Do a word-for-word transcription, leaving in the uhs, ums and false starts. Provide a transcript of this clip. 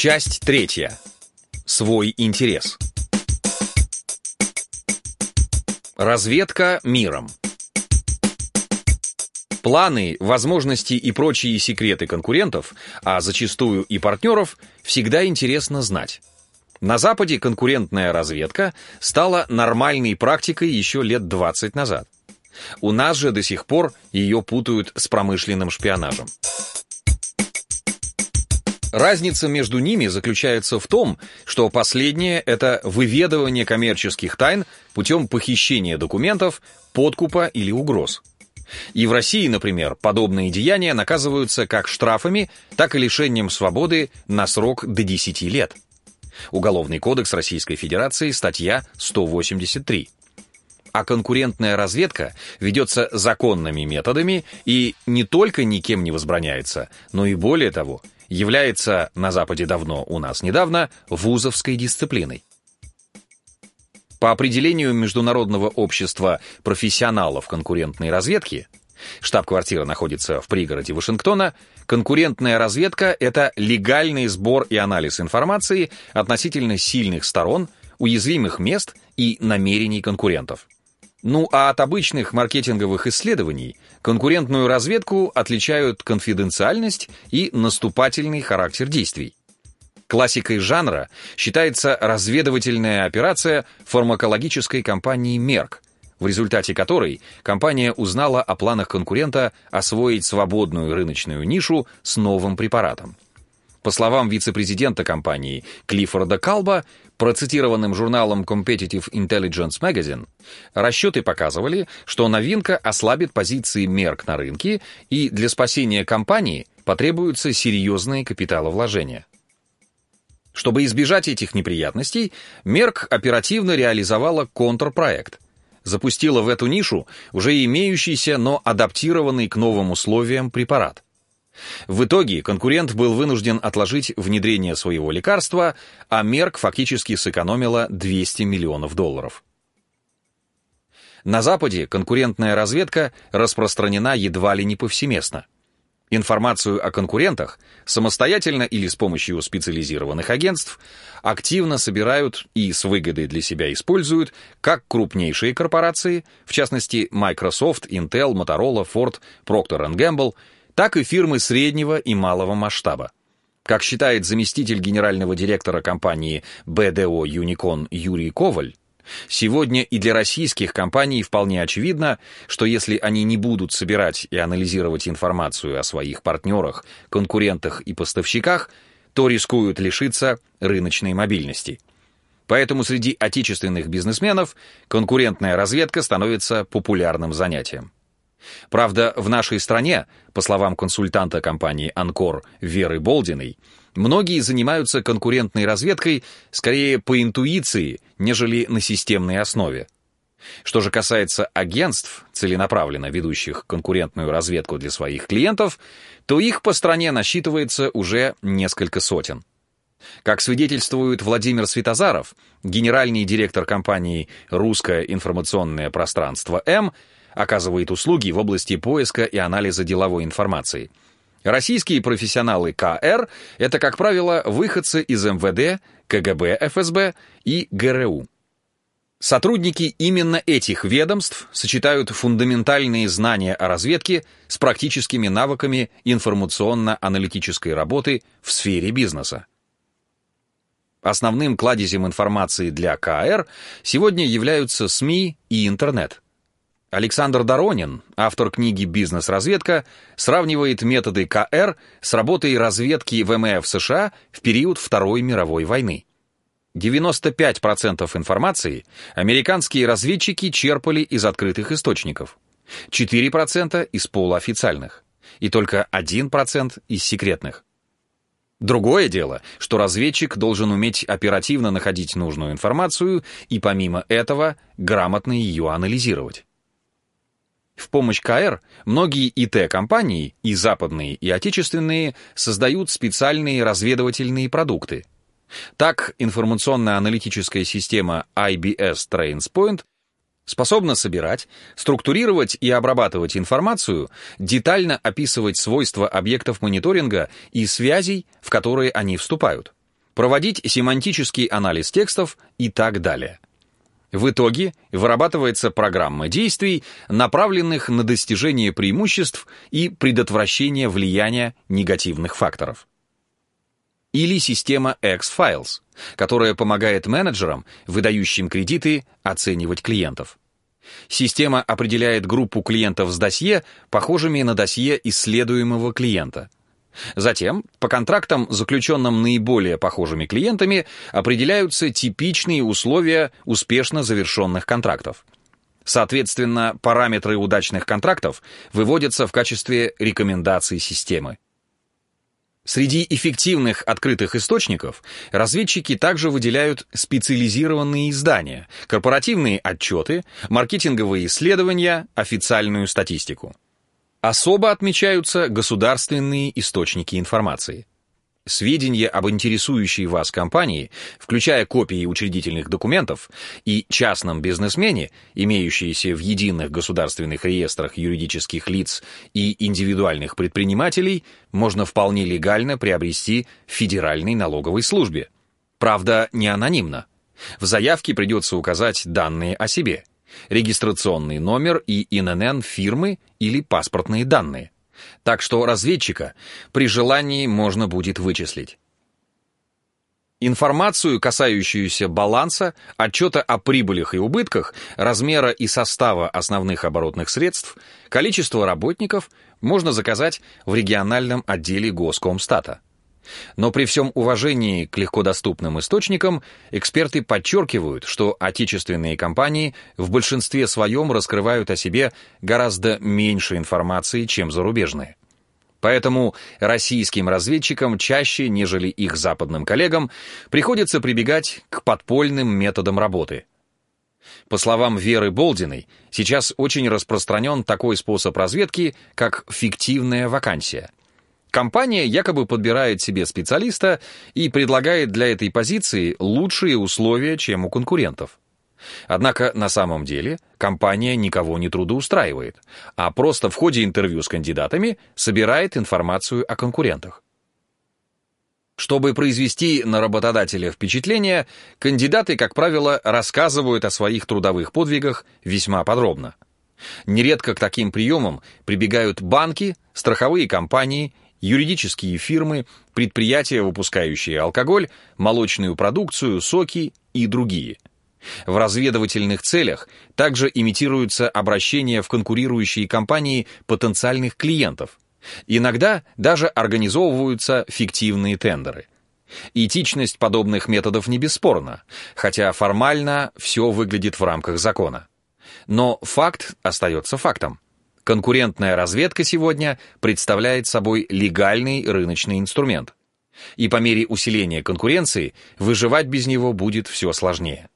Часть третья. Свой интерес. Разведка миром. Планы, возможности и прочие секреты конкурентов, а зачастую и партнеров, всегда интересно знать. На Западе конкурентная разведка стала нормальной практикой еще лет двадцать назад. У нас же до сих пор ее путают с промышленным шпионажем. Разница между ними заключается в том, что последнее – это выведывание коммерческих тайн путем похищения документов, подкупа или угроз. И в России, например, подобные деяния наказываются как штрафами, так и лишением свободы на срок до десяти лет. Уголовный кодекс Российской Федерации, статья сто восемьдесят три. А конкурентная разведка ведется законными методами и не только никем не возбраняется, но и более того, является на Западе давно, у нас недавно, вузовской дисциплиной. По определению Международного общества профессионалов конкурентной разведки, штаб-квартира находится в пригороде Вашингтона, конкурентная разведка – это легальный сбор и анализ информации относительно сильных сторон, уязвимых мест и намерений конкурентов. Ну а от обычных маркетинговых исследований конкурентную разведку отличают конфиденциальность и наступательный характер действий. Классикой жанра считается разведывательная операция фармакологической компании Merck, в результате которой компания узнала о планах конкурента освоить свободную рыночную нишу с новым препаратом. По словам вице-президента компании Клиффорда Калба, процитированным журналом Competitive Intelligence Magazine, расчеты показывали, что новинка ослабит позиции Merck на рынке, и для спасения компании потребуются серьезные капиталовложения. Чтобы избежать этих неприятностей, Merck оперативно реализовала контрпроект. Запустила в эту нишу уже имеющийся, но адаптированный к новым условиям препарат. В итоге конкурент был вынужден отложить внедрение своего лекарства, а Merck фактически сэкономила двести миллионов долларов. На Западе конкурентная разведка распространена едва ли не повсеместно. Информацию о конкурентах самостоятельно или с помощью специализированных агентств активно собирают и с выгодой для себя используют как крупнейшие корпорации, в частности Microsoft, Intel, Motorola, Ford, Procter энд Gamble, так и фирмы среднего и малого масштаба. Как считает заместитель генерального директора компании би ди о Unicon Юрий Коваль, сегодня и для российских компаний вполне очевидно, что если они не будут собирать и анализировать информацию о своих партнерах, конкурентах и поставщиках, то рискуют лишиться рыночной мобильности. Поэтому среди отечественных бизнесменов конкурентная разведка становится популярным занятием. Правда, в нашей стране, по словам консультанта компании «Анкор» Веры Болдиной, многие занимаются конкурентной разведкой скорее по интуиции, нежели на системной основе. Что же касается агентств, целенаправленно ведущих конкурентную разведку для своих клиентов, то их по стране насчитывается уже несколько сотен. Как свидетельствует Владимир Светозаров, генеральный директор компании «Русское информационное пространство М», оказывает услуги в области поиска и анализа деловой информации. Российские профессионалы ка эр – это, как правило, выходцы из эм вэ дэ, ка гэ бэ эф эс бэ и гэ эр у. Сотрудники именно этих ведомств сочетают фундаментальные знания о разведке с практическими навыками информационно-аналитической работы в сфере бизнеса. Основным кладезем информации для ка эр сегодня являются СМИ и интернет. Александр Доронин, автор книги «Бизнес-разведка», сравнивает методы ка эр с работой разведки вэ эм эф США в период Второй мировой войны. девяносто пять процентов информации американские разведчики черпали из открытых источников, четыре процента из полуофициальных и только один процент из секретных. Другое дело, что разведчик должен уметь оперативно находить нужную информацию и помимо этого грамотно ее анализировать. В помощь ка эр многие и тэ-компании, и западные, и отечественные, создают специальные разведывательные продукты. Так, информационно-аналитическая система ай би эс TransPoint способна собирать, структурировать и обрабатывать информацию, детально описывать свойства объектов мониторинга и связей, в которые они вступают. проводить семантический анализ текстов и так далее. В итоге вырабатывается программа действий, направленных на достижение преимуществ и предотвращение влияния негативных факторов. Или система X-Files, которая помогает менеджерам, выдающим кредиты, оценивать клиентов. Система определяет группу клиентов с досье, похожими на досье исследуемого клиента. Затем, по контрактам, заключенным наиболее похожими клиентами, определяются типичные условия успешно завершенных контрактов. Соответственно, параметры удачных контрактов выводятся в качестве рекомендаций системы. Среди эффективных открытых источников разведчики также выделяют специализированные издания, корпоративные отчеты, маркетинговые исследования, официальную статистику. Особо отмечаются государственные источники информации. Сведения об интересующей вас компании, включая копии учредительных документов, и частном бизнесмене, имеющиеся в единых государственных реестрах юридических лиц и индивидуальных предпринимателей, можно вполне легально приобрести в Федеральной налоговой службе. Правда, не анонимно. В заявке придется указать данные о себе: регистрационный номер и эн эн эн фирмы или паспортные данные. Так что разведчика при желании можно будет вычислить. Информацию, касающуюся баланса, отчета о прибылях и убытках, размера и состава основных оборотных средств, количества работников можно заказать в региональном отделе Госкомстата. Но при всем уважении к легкодоступным источникам, эксперты подчеркивают, что отечественные компании в большинстве своем раскрывают о себе гораздо меньше информации, чем зарубежные. Поэтому российским разведчикам чаще, нежели их западным коллегам, приходится прибегать к подпольным методам работы. По словам Веры Болдиной, сейчас очень распространен такой способ разведки, как фиктивная вакансия. Компания якобы подбирает себе специалиста и предлагает для этой позиции лучшие условия, чем у конкурентов. Однако на самом деле компания никого не трудоустраивает, а просто в ходе интервью с кандидатами собирает информацию о конкурентах. Чтобы произвести на работодателя впечатление, кандидаты, как правило, рассказывают о своих трудовых подвигах весьма подробно. Нередко к таким приемам прибегают банки, страховые компании, юридические фирмы, предприятия, выпускающие алкоголь, молочную продукцию, соки и другие. В разведывательных целях также имитируются обращения в конкурирующие компании потенциальных клиентов. Иногда даже организовываются фиктивные тендеры. Этичность подобных методов не бесспорна, хотя формально все выглядит в рамках закона. Но факт остается фактом. Конкурентная разведка сегодня представляет собой легальный рыночный инструмент. И по мере усиления конкуренции выживать без него будет все сложнее.